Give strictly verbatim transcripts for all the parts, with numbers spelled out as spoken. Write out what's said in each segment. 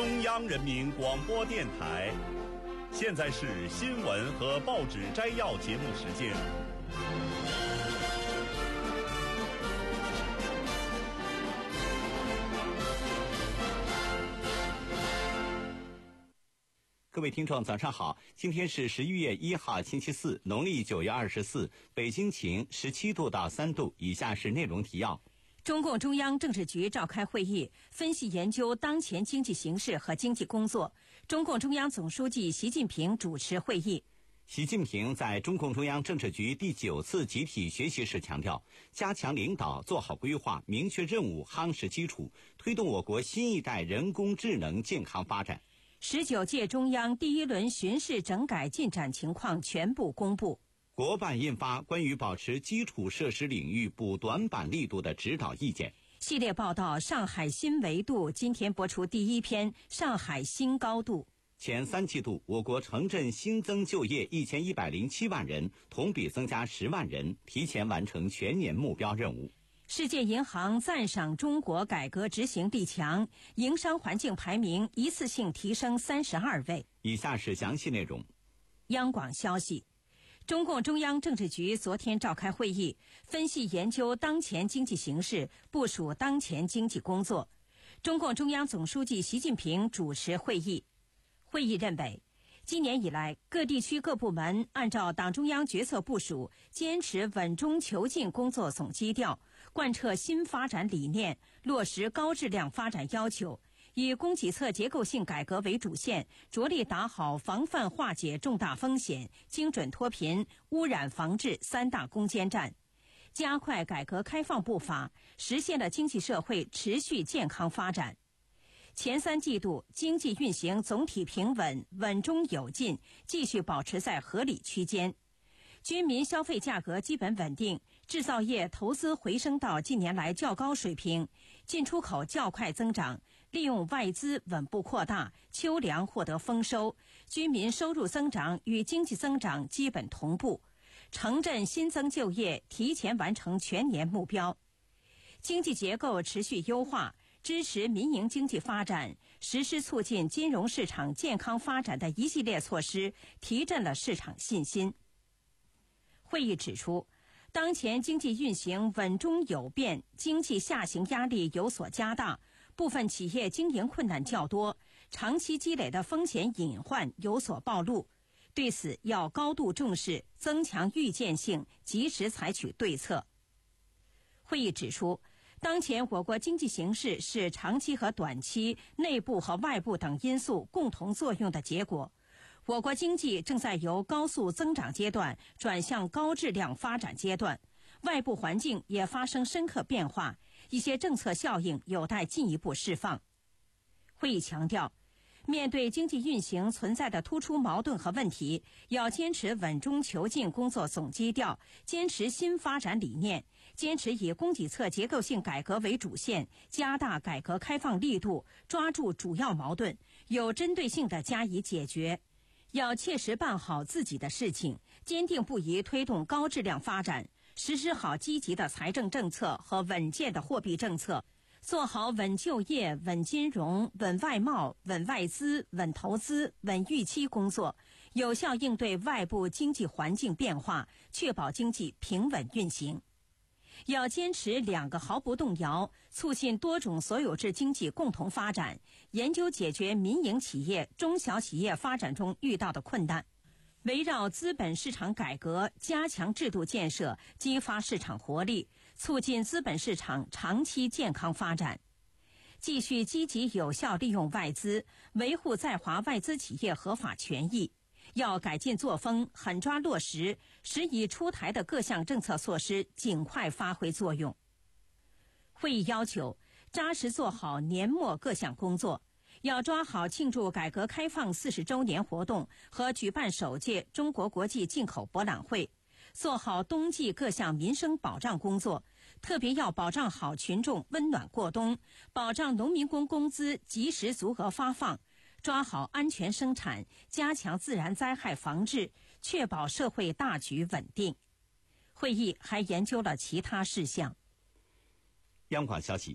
中央人民广播电台。现在是新闻和报纸摘要节目时间。 各位听众早上好，今天是十一月一号星期四，农历九月二十四，北京晴，十七度到三度。以下是内容提要。 中共中央政治局召开会议，分析研究当前经济形势和经济工作。中共中央总书记习近平主持会议。 习近平在中共中央政治局第九次集体学习时强调，加强领导，做好规划，明确任务，夯实基础，推动我国新一代人工智能健康发展。 十九届中央第一轮巡视整改进展情况全部公布。 国办印发关于保持基础设施领域补短板力度的指导意见。 系列报道《上海新维度》今天播出第一篇《上海新高度》。 前三季度，我国城镇新增就业一千一百零七万人，同比增加十万人，提前完成全年目标任务。 世界银行赞赏中国改革执行力强，营商环境排名一次性提升三十二位。 以下是详细内容。 央广消息，中共中央政治局昨天召开会议，分析研究当前经济形势，部署当前经济工作。中共中央总书记习近平主持会议。会议认为，今年以来，各地区各部门按照党中央决策部署，坚持稳中求进工作总基调，贯彻新发展理念，落实高质量发展要求，以供给侧结构性改革为主线，着力打好防范化解重大风险、精准脱贫、污染防治三大攻坚战，加快改革开放步伐，实现了经济社会持续健康发展。前三季度经济运行总体平稳，稳中有进，继续保持在合理区间。居民消费价格基本稳定，制造业投资回升到近年来较高水平，进出口较快增长，利用外资稳步扩大，秋粮获得丰收，居民收入增长与经济增长基本同步，城镇新增就业提前完成全年目标。经济结构持续优化，支持民营经济发展，实施促进金融市场健康发展的一系列措施，提振了市场信心。会议指出，当前经济运行稳中有变，经济下行压力有所加大，部分企业经营困难较多，长期积累的风险隐患有所暴露。对此要高度重视，增强预见性，及时采取对策。会议指出，当前我国经济形势是长期和短期、内部和外部等因素共同作用的结果。我国经济正在由高速增长阶段转向高质量发展阶段，外部环境也发生深刻变化，一些政策效应有待进一步释放。会议强调，面对经济运行存在的突出矛盾和问题，要坚持稳中求进工作总基调，坚持新发展理念，坚持以供给侧结构性改革为主线，加大改革开放力度，抓住主要矛盾，有针对性地加以解决。要切实办好自己的事情，坚定不移推动高质量发展，实施好积极的财政政策和稳健的货币政策，做好稳就业、稳金融、稳外贸、稳外资、稳投资、稳预期工作，有效应对外部经济环境变化，确保经济平稳运行。要坚持两个毫不动摇，促进多种所有制经济共同发展，研究解决民营企业、中小企业发展中遇到的困难，围绕资本市场改革，加强制度建设，激发市场活力，促进资本市场长期健康发展。继续积极有效利用外资，维护在华外资企业合法权益。要改进作风，狠抓落实，使已出台的各项政策措施尽快发挥作用。会议要求扎实做好年末各项工作，要抓好庆祝改革开放四十周年活动和举办首届中国国际进口博览会，做好冬季各项民生保障工作，特别要保障好群众温暖过冬，保障农民工工资及时足额发放，抓好安全生产，加强自然灾害防治，确保社会大局稳定。会议还研究了其他事项。 央广消息，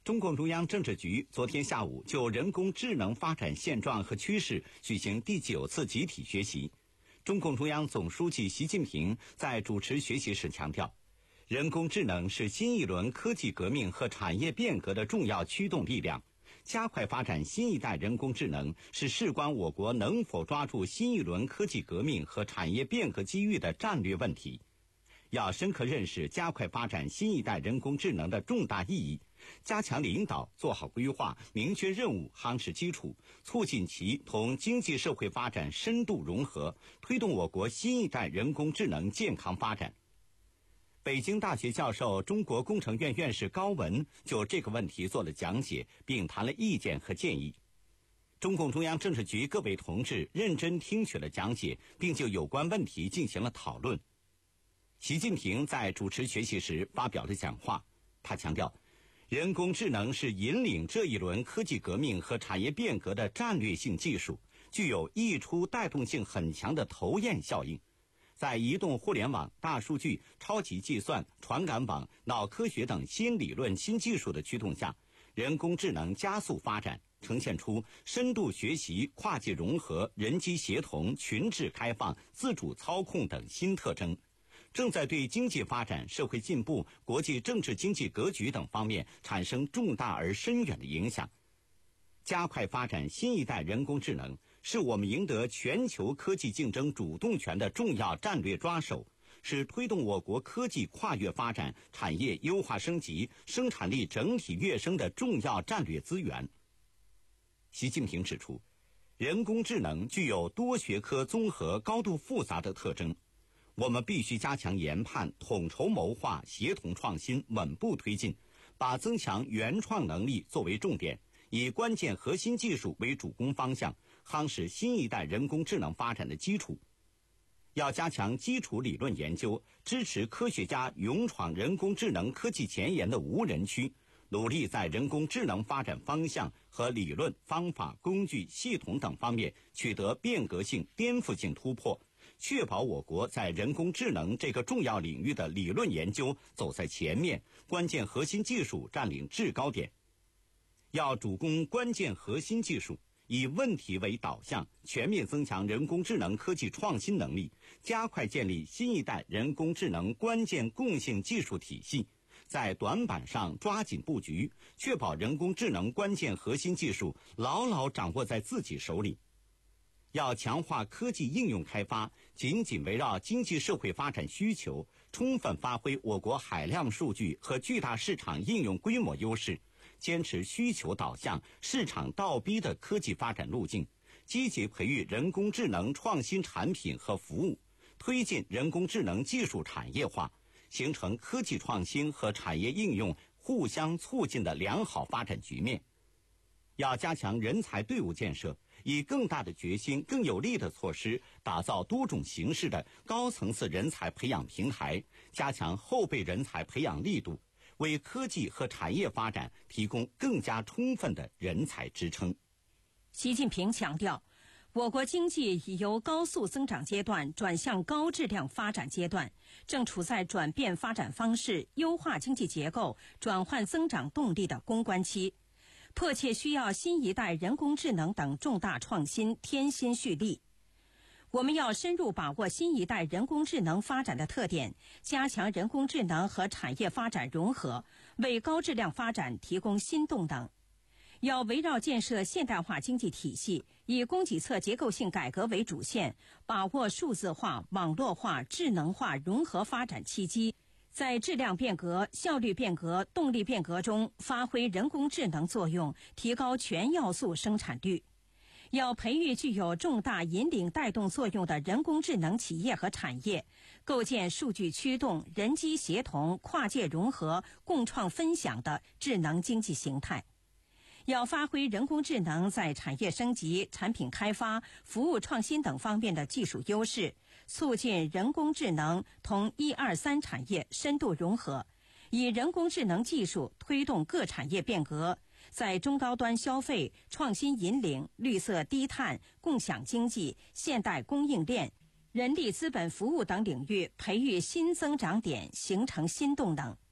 中共中央政治局昨天下午就人工智能发展现状和趋势举行第九次集体学习。中共中央总书记习近平在主持学习时强调，人工智能是新一轮科技革命和产业变革的重要驱动力量。加快发展新一代人工智能是事关我国能否抓住新一轮科技革命和产业变革机遇的战略问题。要深刻认识加快发展新一代人工智能的重大意义，加强领导，做好规划，明确任务，夯实基础，促进其同经济社会发展深度融合，推动我国新一代人工智能健康发展。北京大学教授、中国工程院院士高文就这个问题做了讲解，并谈了意见和建议。中共中央政治局各位同志认真听取了讲解，并就有关问题进行了讨论。习近平在主持学习时发表了讲话，他强调，人工智能是引领这一轮科技革命和产业变革的战略性技术，具有溢出带动性很强的头雁效应。在移动互联网、大数据、超级计算、传感网、脑科学等新理论新技术的驱动下，人工智能加速发展，呈现出深度学习、跨界融合、人机协同、群治开放、自主操控等新特征，正在对经济发展、社会进步、国际政治经济格局等方面产生重大而深远的影响。加快发展新一代人工智能，是我们赢得全球科技竞争主动权的重要战略抓手，是推动我国科技跨越发展、产业优化升级、生产力整体跃升的重要战略资源。习近平指出，人工智能具有多学科综合、高度复杂的特征，我们必须加强研判、统筹谋划、协同创新，稳步推进，把增强原创能力作为重点，以关键核心技术为主攻方向，夯实新一代人工智能发展的基础。要加强基础理论研究，支持科学家勇闯人工智能科技前沿的无人区，努力在人工智能发展方向和理论、方法、工具、系统等方面取得变革性、颠覆性突破，确保我国在人工智能这个重要领域的理论研究走在前面，关键核心技术占领制高点。要主攻关键核心技术，以问题为导向，全面增强人工智能科技创新能力，加快建立新一代人工智能关键共性技术体系，在短板上抓紧布局，确保人工智能关键核心技术牢牢掌握在自己手里。要强化科技应用开发，紧紧围绕经济社会发展需求，充分发挥我国海量数据和巨大市场应用规模优势，坚持需求导向、市场倒逼的科技发展路径，积极培育人工智能创新产品和服务，推进人工智能技术产业化，形成科技创新和产业应用互相促进的良好发展局面。要加强人才队伍建设，以更大的决心、更有力的措施，打造多种形式的高层次人才培养平台，加强后备人才培养力度，为科技和产业发展提供更加充分的人才支撑。 习近平强调，我国经济已由高速增长阶段转向高质量发展阶段，正处在转变发展方式、优化经济结构、转换增长动力的攻关期，迫切需要新一代人工智能等重大创新添新蓄力。我们要深入把握新一代人工智能发展的特点，加强人工智能和产业发展融合，为高质量发展提供新动能。要围绕建设现代化经济体系，以供给侧结构性改革为主线，把握数字化、网络化、智能化融合发展契机，在质量变革、效率变革、动力变革中发挥人工智能作用，提高全要素生产率。要培育具有重大引领带动作用的人工智能企业和产业，构建数据驱动、人机协同、跨界融合、共创分享的智能经济形态。要发挥人工智能在产业升级、产品开发、服务创新等方面的技术优势，促进人工智能同一二三产业深度融合，以人工智能技术推动各产业变革，在中高端消费、创新引领、绿色低碳、共享经济、现代供应链、人力资本服务等领域培育新增长点，形成新动能。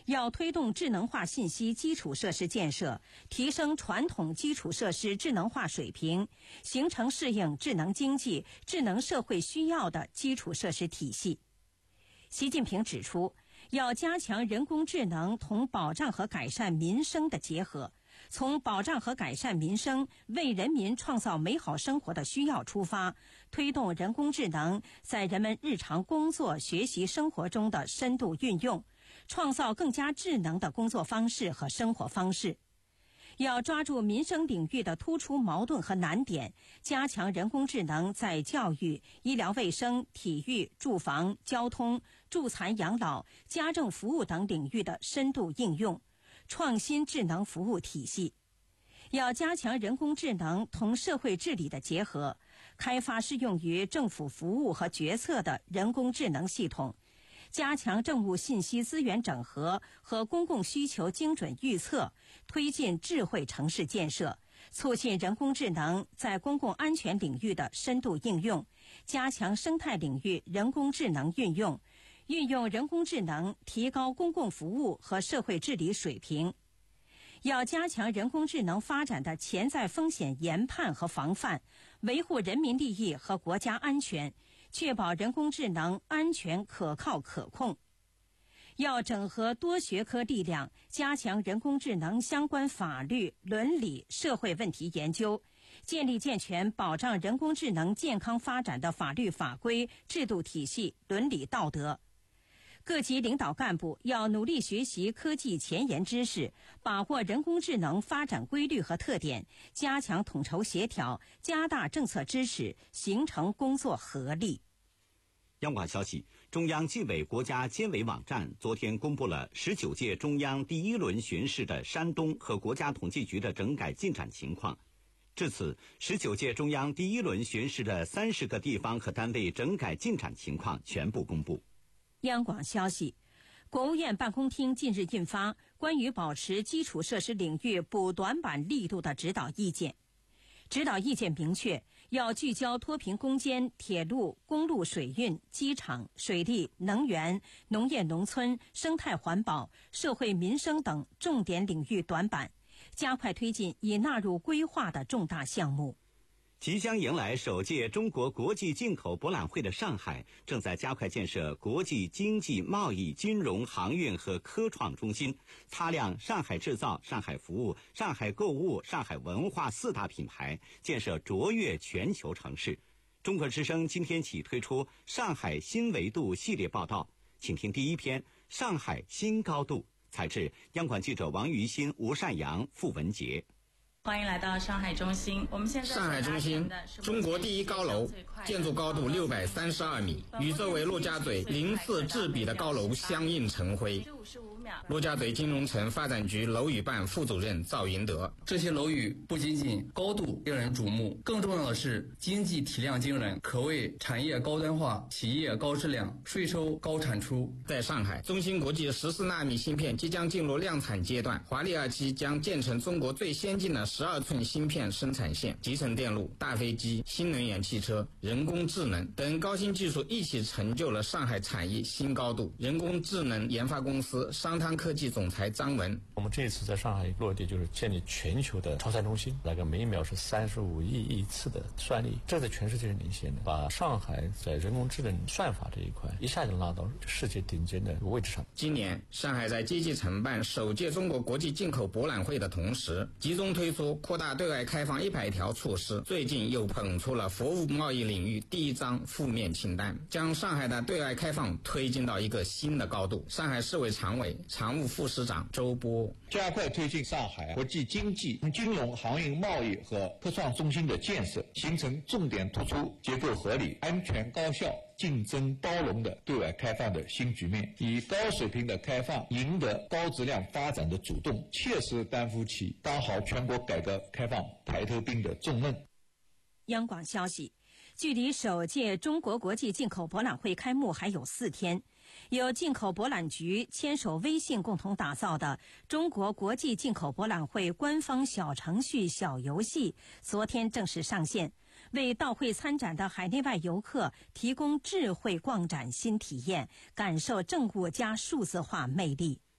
要推动智能化信息基础设施建设，提升传统基础设施智能化水平，形成适应智能经济、智能社会需要的基础设施体系。习近平指出，要加强人工智能同保障和改善民生的结合，从保障和改善民生、为人民创造美好生活的需要出发，推动人工智能在人们日常工作、学习、生活中的深度运用，创造更加智能的工作方式和生活方式。要抓住民生领域的突出矛盾和难点，加强人工智能在教育、医疗卫生、体育、住房、交通、助残养老、家政服务等领域的深度应用，创新智能服务体系。要加强人工智能同社会治理的结合，开发适用于政府服务和决策的人工智能系统，加强政务信息资源整合和公共需求精准预测，推进智慧城市建设，促进人工智能在公共安全领域的深度应用，加强生态领域人工智能运用，运用人工智能提高公共服务和社会治理水平。要加强人工智能发展的潜在风险研判和防范，维护人民利益和国家安全，确保人工智能安全、可靠、可控。要整合多学科力量，加强人工智能相关法律、伦理、社会问题研究，建立健全保障人工智能健康发展的法律法规、制度体系、伦理道德。各级领导干部要努力学习科技前沿知识，把握人工智能发展规律和特点，加强统筹协调，加大政策支持，形成工作合力。 央广消息，中央纪委国家监委网站昨天公布了十九届中央第一轮巡视的山东和国家统计局的整改进展情况。至此，十九届中央第一轮巡视的三十个地方和单位整改进展情况全部公布。 央广消息，国务院办公厅近日印发《关于保持基础设施领域补短板力度的指导意见》。指导意见明确，要聚焦脱贫攻坚、铁路、公路水运、机场、水利、能源、农业农村、生态环保、社会民生等重点领域短板，加快推进已纳入规划的重大项目。 即将迎来首届中国国际进口博览会的上海，正在加快建设国际经济、贸易、金融、航运和科创中心，擦亮上海制造、上海服务、上海购物、上海文化四大品牌，建设卓越全球城市。中国之声今天起推出上海新维度系列报道，请听第一篇《上海新高度》，采制央广记者王于新、吴善阳、付文杰。 欢迎来到上海中心。我们现在上海中心，中国第一高楼，建筑高度六百三十二米，与周围陆家嘴鳞次栉比的高楼相映成辉。陆家嘴金融城发展局楼宇办副主任赵云德： 这些楼宇不仅仅高度令人瞩目，更重要的是经济体量惊人，可谓产业高端化、企业高质量、税收高产出。 在上海，中芯国际十四纳米芯片即将进入量产阶段，华丽二期将建成中国最先进的十二寸芯片生产线，集成电路、大飞机、新能源汽车、人工智能等高新技术一起成就了上海产业新高度。人工智能研发公司商汤科技总裁张文： 我们这一次在上海落地，就是建立全球的超算中心，那个每秒是三十五亿亿次的算力，这在全世界是领先的，把上海在人工智能算法这一块一下就拉到世界顶尖的位置上。 今年，上海在积极承办首届中国国际进口博览会的同时，集中推出扩大对外开放一百条措施。最近又捧出了服务贸易领域第一张负面清单，将上海的对外开放推进到一个新的高度。上海市委常委、常务副市长周波： 加快推进上海国际经济、金融、航运、贸易和科创中心的建设，形成重点突出、结构合理、安全高效、竞争包容的对外开放的新局面，以高水平的开放赢得高质量发展的主动，切实担负起当好全国改革开放排头兵的重任。 央广消息，距离首届中国国际进口博览会开幕还有四天，由进口博览局牵手微信共同打造的中国国际进口博览会官方小程序小游戏昨天正式上线，为到会参展的海内外游客提供智慧逛展新体验，感受政务加数字化魅力。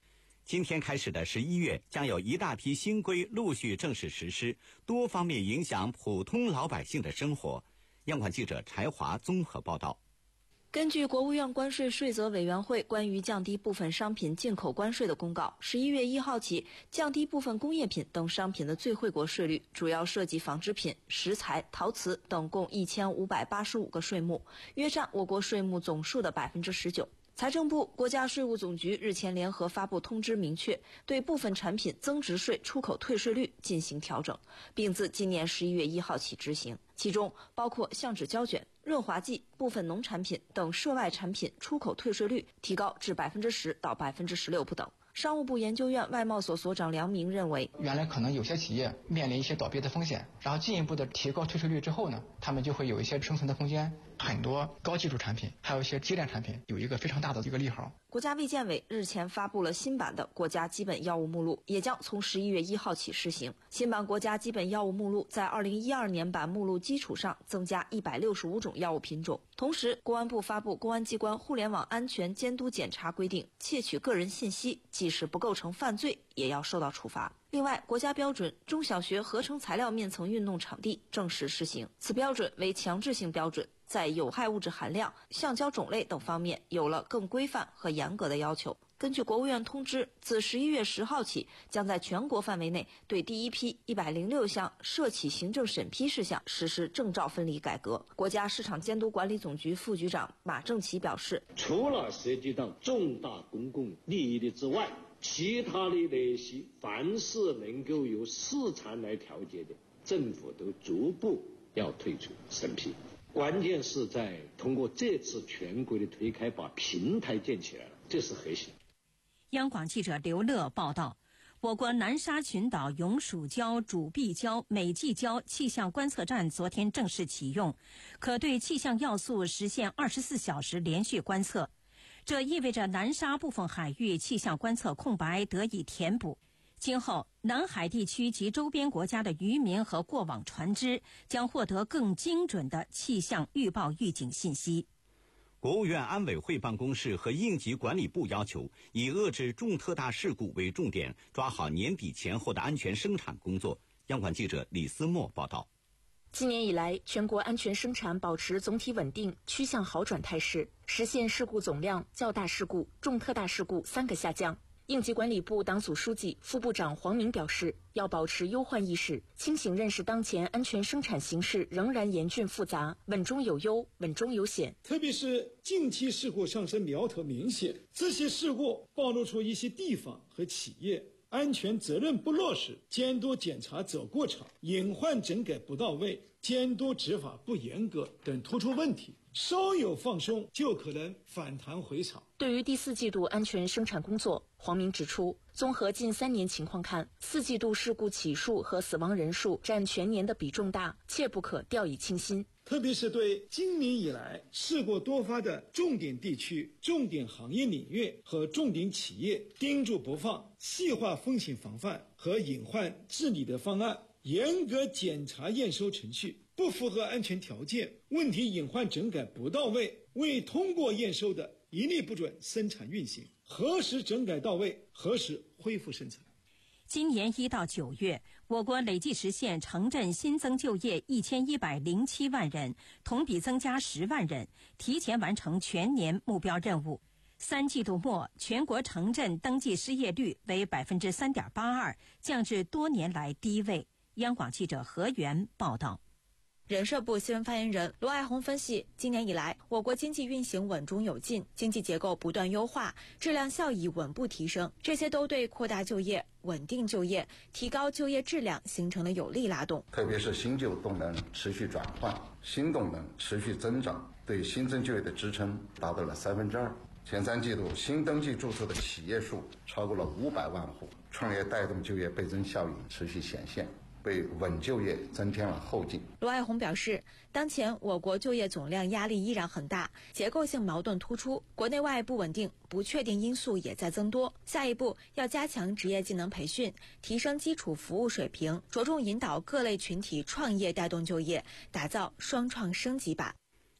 今天开始的十一月，将有一大批新规陆续正式实施，多方面影响普通老百姓的生活。央广记者柴华综合报道。 根据国务院关税税则委员会关于降低部分商品进口关税的公告，十一月一号起，降低部分工业品等商品的最惠国税率，主要涉及纺织品、石材、陶瓷等共一千五百八十五个税目，约占我国税目总数的百分之十九。财政部、国家税务总局日前联合发布通知，明确对部分产品增值税出口退税率进行调整，并自今年十一月一号起执行。其中包括相纸胶卷、润滑剂、部分农产品等涉外产品出口退税率提高至百分之十到百分之十六不等。商务部研究院外贸所所长梁明认为， 原来可能有些企业面临一些倒闭的风险，然后进一步的提高退税率之后呢，他们就会有一些生存的空间。很多高技术产品，还有一些低廉产品，有一个非常大的一个利好。 国家卫健委日前发布了新版的国家基本药物目录，也将从十一月一号起施行。新版国家基本药物目录在二零一二年版目录基础上增加一百六十五种药物品种。同时，公安部发布《公安机关互联网安全监督检查规定》，窃取个人信息，即使不构成犯罪，也要受到处罚。另外，国家标准中小学合成材料面层运动场地正式施行，此标准为强制性标准，在有害物质含量、橡胶种类等方面有了更规范和严格的要求。根据国务院通知，自十一月十号起，将在全国范围内对第一批一百零六项涉企行政审批事项实施证照分离改革。国家市场监督管理总局副局长马正奇表示， 除了涉及到重大公共利益的之外，其他的那些凡是能够由市场来调节的，政府都逐步要退出审批。关键是在通过这次全国的推开，把平台建起来了，这是核心。 央广记者刘乐报道，我国南沙群岛永暑礁、主碧礁、美济礁气象观测站昨天正式启用，可对气象要素实现二十四小时连续观测。这意味着南沙部分海域气象观测空白得以填补。今后，南海地区及周边国家的渔民和过往船只将获得更精准的气象预报预警信息。 国务院安委会办公室和应急管理部要求，以遏制重特大事故为重点，抓好年底前后的安全生产工作。央广记者李思墨报道。 今年以来，全国安全生产保持总体稳定、趋向好转态势，实现事故总量、较大事故、重特大事故三个下降。应急管理部党组书记、副部长黄明表示，要保持忧患意识，清醒认识当前安全生产形势仍然严峻复杂，稳中有优，稳中有险。 特别是近期事故上升苗头明显，这些事故暴露出一些地方和企业安全责任不落实、监督检查走过场、隐患整改不到位、监督执法不严格等突出问题，稍有放松就可能反弹回潮。 对于第四季度安全生产工作，黄明指出，综合近三年情况看，四季度事故起数和死亡人数占全年的比重大，切不可掉以轻心。 特别是对今年以来事故多发的重点地区、重点行业领域和重点企业，盯住不放，细化风险防范和隐患治理的方案，严格检查验收程序，不符合安全条件、问题隐患整改不到位、未通过验收的，一律不准生产运行，何时整改到位，何时恢复生产。 今年一到九月，我国累计实现城镇新增就业一千一百零七万人，同比增加十万人，提前完成全年目标任务。三季度末，全国城镇登记失业率为百分之三点八二，降至多年来低位。央广记者何源报道。 人社部新闻发言人罗爱红分析，今年以来，我国经济运行稳中有进，经济结构不断优化，质量效益稳步提升，这些都对扩大就业、稳定就业、提高就业质量形成了有力拉动。 特别是新旧动能持续转换，新动能持续增长，对新增就业的支撑达到了三分之二。前三季度新登记注册的企业数超过了五百万户，创业带动就业倍增效应持续显现，为稳就业增添了后劲。 罗爱红表示，当前我国就业总量压力依然很大，结构性矛盾突出，国内外不稳定、不确定因素也在增多。下一步要加强职业技能培训，提升基础服务水平，着重引导各类群体创业带动就业，打造双创升级版。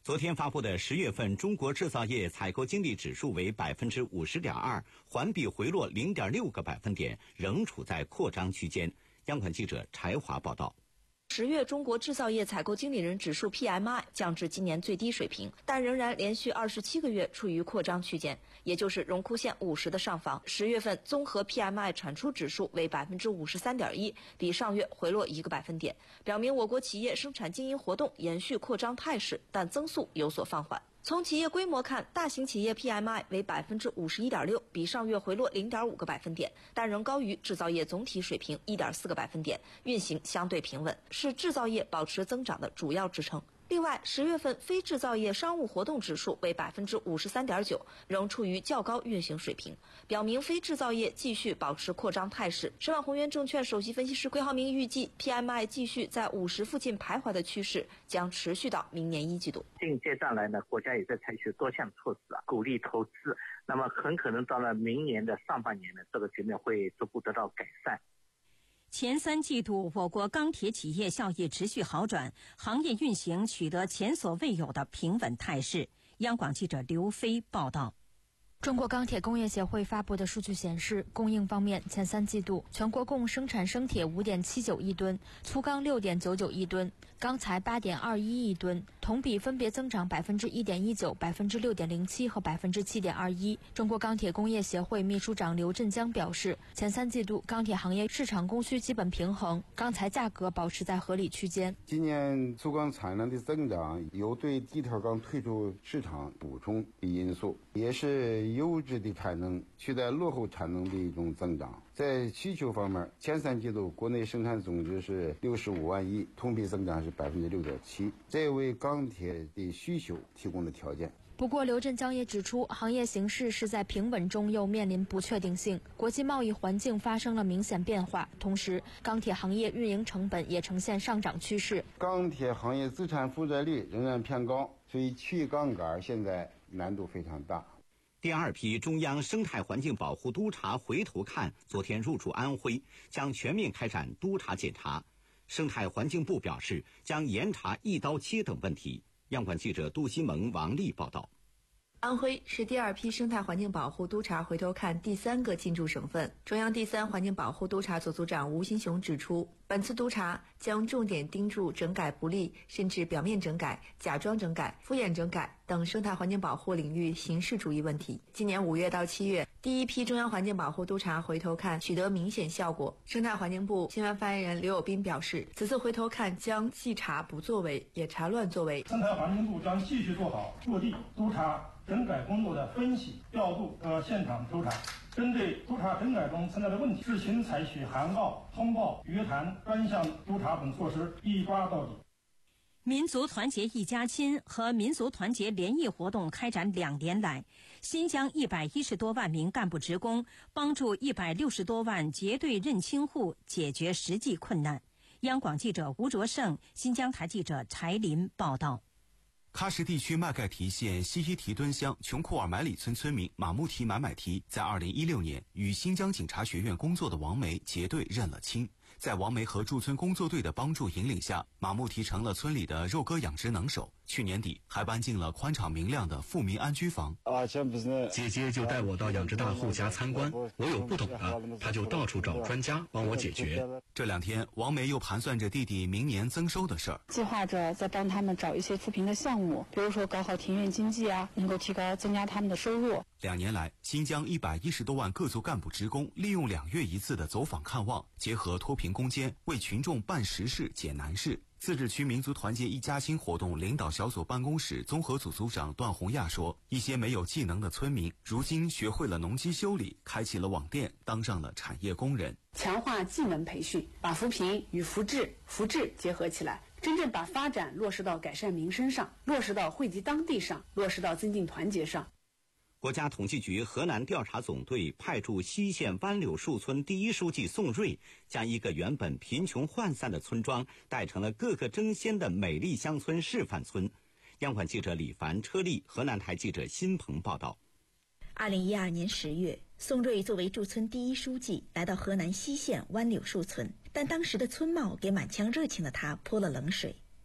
昨天发布的十月份中国制造业采购经理指数为百分之五十点二，环比回落零点六个百分点，仍处在扩张区间。央广记者柴华报道。 十月中国制造业采购经理人指数 P M I 降至今年最低水平，但仍然连续二十七个月处于扩张区间，也就是荣枯线五十的上方。十月份综合 P M I 产出指数为百分之五十三点一，比上月回落一个百分点，表明我国企业生产经营活动延续扩张态势，但增速有所放缓。从企业规模看，大型企业 P M I 为百分之五十一点六，比上月回落零点五个百分点，但仍高于制造业总体水平一点四个百分点，运行相对平稳，是制造业保持增长的主要支撑。另外，十月份非制造业商务活动指数为百分之五十三点九，仍处于较高运行水平，表明非制造业继续保持扩张态势。申万宏源证券首席分析师桂浩明预计 ，P M I 继续在五十附近徘徊的趋势将持续到明年一季度。 近阶段来呢，国家也在采取多项措施啊，鼓励投资。那么很可能到了明年的上半年呢，这个局面会逐步得到改善。 前三季度，我国钢铁企业效益持续好转，行业运行取得前所未有的平稳态势。央广记者刘飞报道。 中国钢铁工业协会发布的数据显示，供应方面，前三季度全国共生产生铁 五点七九亿吨，粗钢 六点九九亿吨，钢材 八点二一亿吨，同比分别增长 百分之一点一九、百分之六点零七 和 百分之七点二一。中国钢铁工业协会秘书长刘振江表示，前三季度钢铁行业市场供需基本平衡，钢材价格保持在合理区间。 今年粗钢产能的增长有对地条钢退出市场补充的因素，也是优质的产能取代落后产能的一种增长。在需求方面，前三季度国内生产总值是六十五万亿，同比增长是百分之六点七，这为钢铁的需求提供了条件。 不过，刘振江也指出，行业形势是在平稳中又面临不确定性，国际贸易环境发生了明显变化，同时钢铁行业运营成本也呈现上涨趋势。 钢铁行业资产负债率仍然偏高，所以去杠杆现在难度非常大。 第二批中央生态环境保护督察回头看昨天入驻安徽，将全面开展督查检查。生态环境部表示，将严查一刀切等问题。央广记者杜新萌、王丽报道。 安徽是第二批生态环境保护督察回头看第三个进驻省份。中央第三环境保护督察组组长吴新雄指出，本次督查将重点盯住整改不力甚至表面整改、假装整改、敷衍整改等生态环境保护领域形式主义问题。今年五月到七月，第一批中央环境保护督察回头看取得明显效果。生态环境部新闻发言人刘友斌表示，此次回头看将既查不作为，也查乱作为。 生态环境部将继续做好落地督查整改工作的分析、调度和现场抽查，针对督查整改中存在的问题，自行采取函告、通报、约谈、专项督查等措施，一抓到底。 民族团结一家亲和民族团结联谊活动开展两年来，新疆一百一十多万名干部职工帮助一百六十多万结对认亲户解决实际困难。央广记者吴卓胜、新疆台记者柴林报道。 喀什地区麦盖提县西希提敦乡琼库尔买里村村民马木提买买提在二零一六年与新疆警察学院工作的王梅结对认了亲。在王梅和驻村工作队的帮助引领下，马木提成了村里的肉鸽养殖能手。去年底还搬进了宽敞明亮的富民安居房。 姐姐就带我到养殖大户家参观，我有不懂的，她就到处找专家帮我解决。 这两天，王梅又盘算着弟弟明年增收的事儿， 计划着再帮他们找一些扶贫的项目，比如说搞好庭院经济啊，能够提高增加他们的收入。 两年来，新疆一百一十多万各族干部职工利用两月一次的走访看望，结合脱贫攻坚，为群众办实事解难事。自治区民族团结一家亲活动领导小组办公室综合组组长段红亚说，一些没有技能的村民如今学会了农机修理，开启了网店，当上了产业工人。 强化技能培训，把扶贫与扶志、扶志结合起来，真正把发展落实到改善民生上，落实到惠及当地上，落实到增进团结上。 国家统计局河南调查总队派驻西县湾柳树村第一书记宋瑞，将一个原本贫穷涣散的村庄带成了个个争先的美丽乡村示范村。央广记者李凡、车丽，河南台记者辛鹏报道。 二零一二年十月，宋瑞作为驻村第一书记来到河南西县湾柳树村，但当时的村貌给满腔热情的他泼了冷水。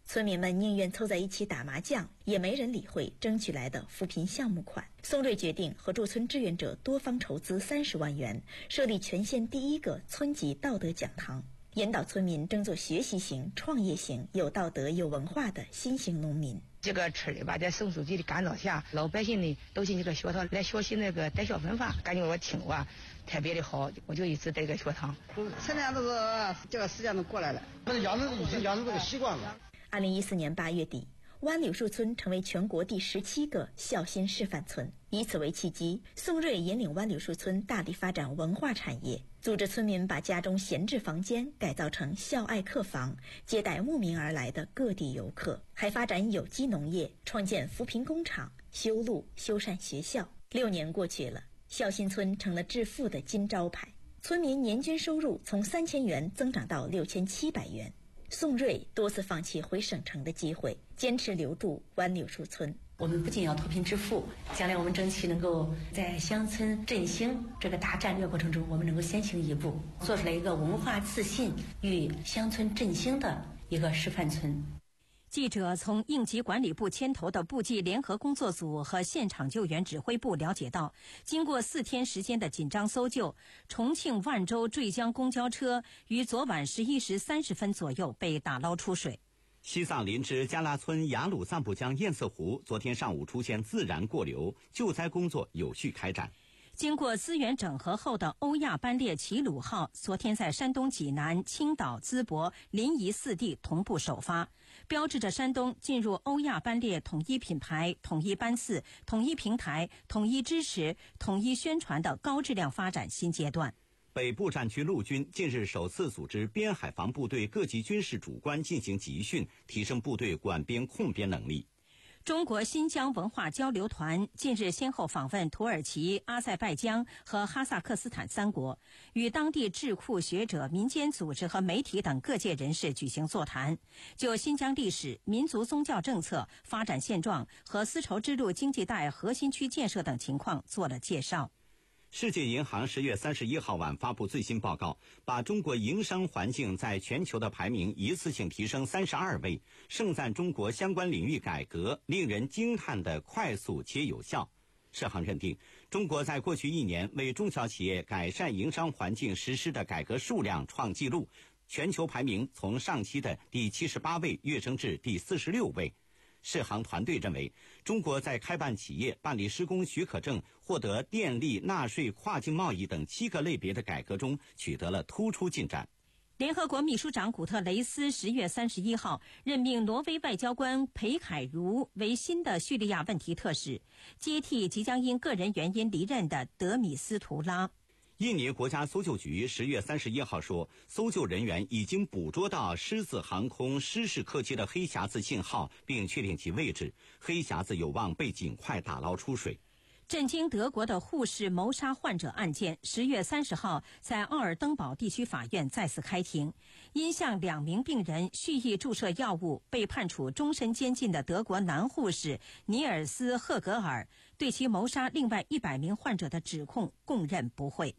村民们宁愿凑在一起打麻将，也没人理会争取来的扶贫项目款。宋瑞决定和驻村志愿者多方筹资三十万元，设立全县第一个村级道德讲堂，引导村民争做学习型、创业型、有道德、有文化的新型农民。 这个村里吧，在宋书记的干导下，老百姓呢都进这个学堂来学习那个带小文化，感觉我听哇特别的好，我就一直在这个学堂。 成年都是这个时间都过来了，不是养成已经养成这个习惯了。 二零一四年八月底，湾柳树村成为全国第十七个孝心示范村。以此为契机，宋瑞引领湾柳树村大力发展文化产业，组织村民把家中闲置房间改造成孝爱客房，接待慕名而来的各地游客，还发展有机农业，创建扶贫工厂，修路修缮学校。六年过去了，孝心村成了致富的金招牌，村民年均收入从三千元增长到六千七百元。宋瑞多次放弃回省城的机会，坚持留住湾柳树村。 我们不仅要脱贫致富，将来我们争取能够在乡村振兴这个大战略过程中，我们能够先行一步，做出来一个文化自信与乡村振兴的一个示范村。 记者从应急管理部牵头的部际联合工作组和现场救援指挥部了解到，经过四天时间的紧张搜救，重庆万州坠江公交车于昨晚十一时三十分左右被打捞出水。 西藏林芝加拉村雅鲁藏布江堰塞湖昨天上午出现自然过流，救灾工作有序开展。 经过资源整合后的欧亚班列齐鲁号昨天在山东济南、青岛、淄博、临沂四地同步首发，标志着山东进入欧亚班列统一品牌、统一班次、统一平台、统一支持、统一宣传的高质量发展新阶段。 北部战区陆军近日首次组织边海防部队各级军事主官进行集训，提升部队管边控边能力。 中国新疆文化交流团近日先后访问土耳其、阿塞拜疆和哈萨克斯坦三国，与当地智库学者、民间组织和媒体等各界人士举行座谈，就新疆历史、民族宗教政策、发展现状和丝绸之路经济带核心区建设等情况做了介绍。 世界银行十月三十一号晚发布最新报告，把中国营商环境在全球的排名一次性提升三十二位，盛赞中国相关领域改革令人惊叹的快速且有效。世行认定，中国在过去一年为中小企业改善营商环境实施的改革数量创纪录，全球排名从上期的第七十八位跃升至第四十六位。世行团队认为，中国在开办企业、办理施工许可证、获得电力、纳税、跨境贸易等七个类别的改革中取得了突出进展。 联合国秘书长古特雷斯十月三十一号任命挪威外交官裴凯如为新的叙利亚问题特使，接替即将因个人原因离任的德米斯图拉。 印尼国家搜救局十月三十一号说，搜救人员已经捕捉到狮子航空失事客机的黑匣子信号，并确定其位置，黑匣子有望被尽快打捞出水。 震惊德国的护士谋杀患者案件十月三十号在奥尔登堡地区法院再次开庭，因向两名病人蓄意注射药物被判处终身监禁的德国男护士尼尔斯·赫格尔对其谋杀另外一百名患者的指控供认不讳。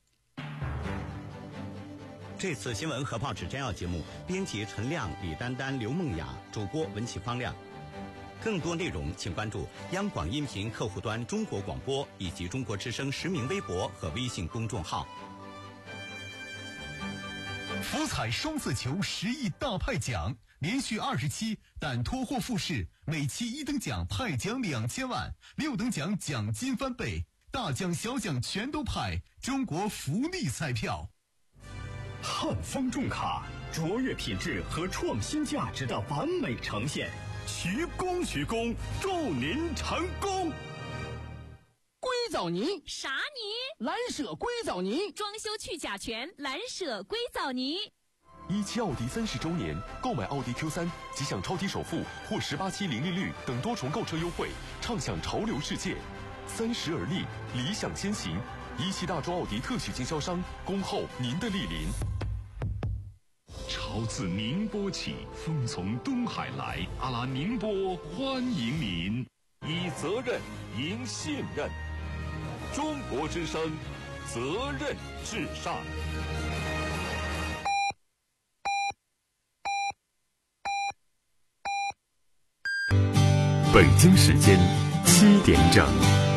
这次新闻和报纸摘要节目，编辑陈亮、李丹丹、刘梦雅，主播文启方亮。更多内容请关注央广音频客户端中国广播以及中国之声实名微博和微信公众号。 福彩双色球十亿大派奖，连续二十期但脱获复试，每期一等奖派奖两千万，六等奖奖金翻倍，大奖小奖全都派，中国福利彩票。 汉方重卡，卓越品质和创新价值的完美呈现。徐工徐工，祝您成功！ 硅藻泥啥泥？ 蓝舍硅藻泥， 装修去甲醛，蓝舍硅藻泥。 一期奥迪三十周年，购买奥迪 Q 三即享超低首付或十八期零利率等多重购车优惠，畅享潮流世界。三十而立，理想先行。一汽大众奥迪特许经销商，恭候您的莅临。 潮自宁波起，风从东海来，阿拉宁波欢迎您。 以责任赢信任，中国之声，责任至上。 北京时间七点整。